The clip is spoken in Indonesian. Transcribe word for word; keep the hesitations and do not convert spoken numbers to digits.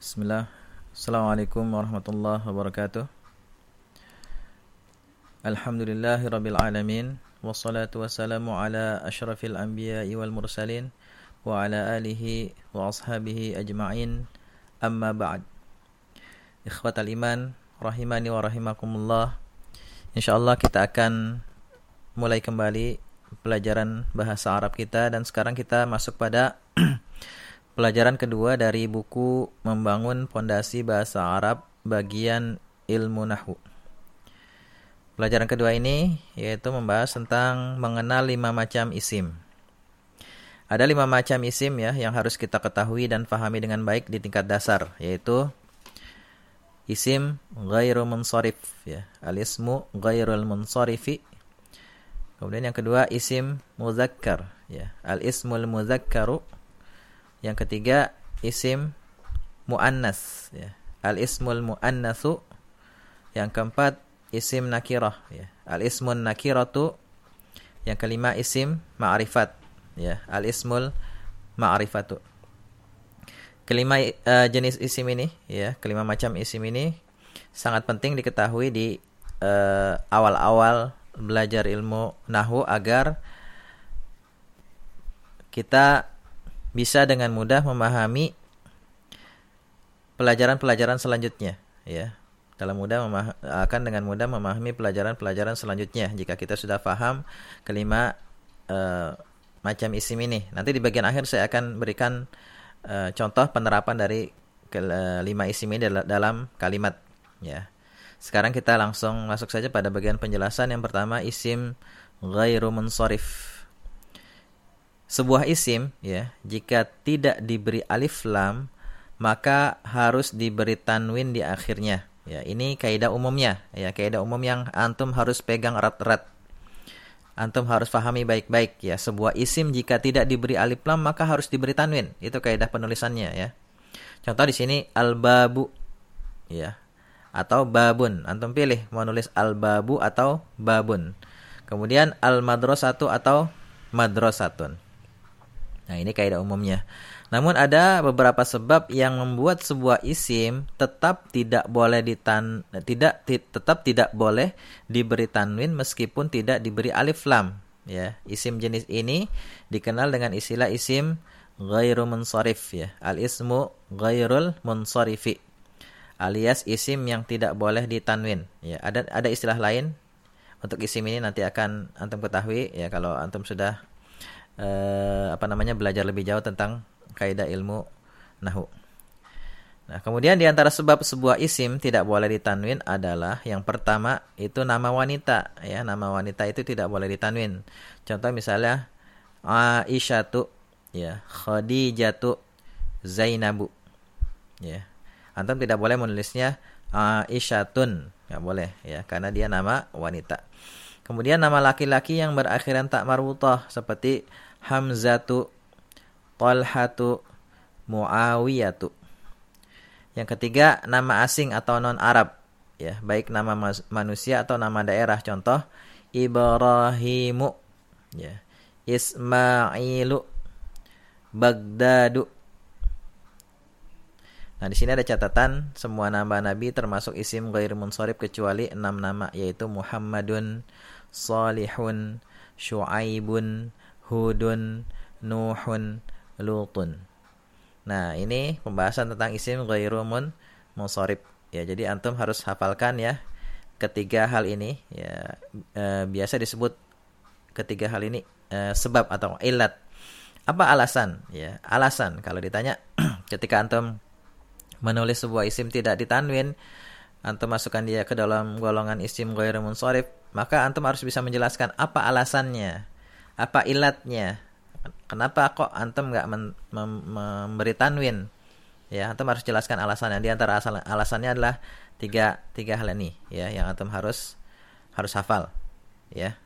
Bismillah. Assalamualaikum warahmatullahi wabarakatuh. Alhamdulillahi rabbil alamin. Wassalatu wassalamu ala ashrafil anbiya'i wal mursalin wa ala alihi wa ashabihi ajma'in. Amma ba'd. Ikhwatal iman, rahimani wa rahimakumullah. Insyaallah kita akan mulai kembali pelajaran bahasa Arab kita, dan sekarang kita masuk pada pelajaran kedua dari buku Membangun Pondasi Bahasa Arab bagian Ilmu Nahwu. Pelajaran kedua ini yaitu membahas tentang mengenal lima macam isim. Ada lima macam isim ya yang harus kita ketahui dan fahami dengan baik di tingkat dasar, yaitu isim ghairu munsharif ya, al-ismu ghairul munsharifi. Kemudian yang kedua isim muzakkar ya, al-ismul muzakkaru. Yang ketiga isim muannas ya, al-ismul muannatsu. Yang keempat isim nakirah ya, al-ismun nakiratu. Yang kelima isim ma'rifat ya, al-ismul ma'rifatu. Kelima uh, jenis isim ini ya, kelima macam isim ini sangat penting diketahui di uh, awal-awal belajar ilmu nahwu agar kita bisa dengan mudah memahami pelajaran-pelajaran selanjutnya ya. Dalam mudah memah- akan dengan mudah memahami pelajaran-pelajaran selanjutnya jika kita sudah paham kelima uh, macam isim ini. Nanti di bagian akhir saya akan berikan uh, contoh penerapan dari kelima isim ini dalam kalimat ya. Sekarang kita langsung masuk saja pada bagian penjelasan. Yang pertama isim ghairu munsharif. Sebuah isim ya, jika tidak diberi alif lam maka harus diberi tanwin di akhirnya. Ya, ini kaidah umumnya ya, kaidah umum yang antum harus pegang erat-erat. Antum harus pahami baik-baik ya. Sebuah isim jika tidak diberi alif lam maka harus diberi tanwin. Itu kaidah penulisannya ya. Contoh di sini al-babu ya, atau babun. Antum pilih mau nulis al-babu atau babun. Kemudian al-madrasatu atau madrasatun. Nah, ini kaidah umumnya. Namun ada beberapa sebab yang membuat sebuah isim tetap tidak boleh ditan tidak ti, tetap tidak boleh diberi tanwin meskipun tidak diberi alif lam ya. Isim jenis ini dikenal dengan istilah isim ghairu munsharif ya. Al-ismu ghairul munsharifi, alias isim yang tidak boleh ditanwin ya. Ada ada istilah lain untuk isim ini, nanti akan antum ketahui ya kalau antum sudah Uh, apa namanya belajar lebih jauh tentang kaidah ilmu nahwu. Nah, kemudian di antara sebab sebuah isim tidak boleh ditanwin adalah yang pertama itu nama wanita ya, nama wanita itu tidak boleh ditanwin. Contoh misalnya Aisyatu ya, Khadijatu, Zainabu ya. Antum tidak boleh menulisnya Aisyatun, enggak boleh ya, karena dia nama wanita. Kemudian nama laki-laki yang berakhiran tak marbutah seperti Hamzatu, Talhatu, Muawiyatu. Yang ketiga nama asing atau non Arab ya, baik nama manusia atau nama daerah. Contoh Ibrahimu ya, Ismailu, Bagdadu. Nah, di sini ada catatan semua nama nabi termasuk isim ghair munsharif kecuali enam nama, yaitu Muhammadun, Salihun, Syuaibun, Hudun, Nuhun, Lutun. Nah, ini pembahasan tentang isim ghairu munsharif ya. Jadi antum harus hafalkan ya ketiga hal ini ya. E, biasa disebut ketiga hal ini e, sebab atau ilat. Apa alasan ya? Alasan kalau ditanya ketika antum menulis sebuah isim tidak ditanwin, antum masukkan dia ke dalam golongan isim ghairu munsharif, maka antum harus bisa menjelaskan apa alasannya, apa ilatnya, kenapa kok antum enggak mem- mem- memberi tanwin ya. Antum harus jelaskan alasannya. Di antara asal- alasannya adalah tiga tiga hal ini ya yang antum harus harus hafal ya.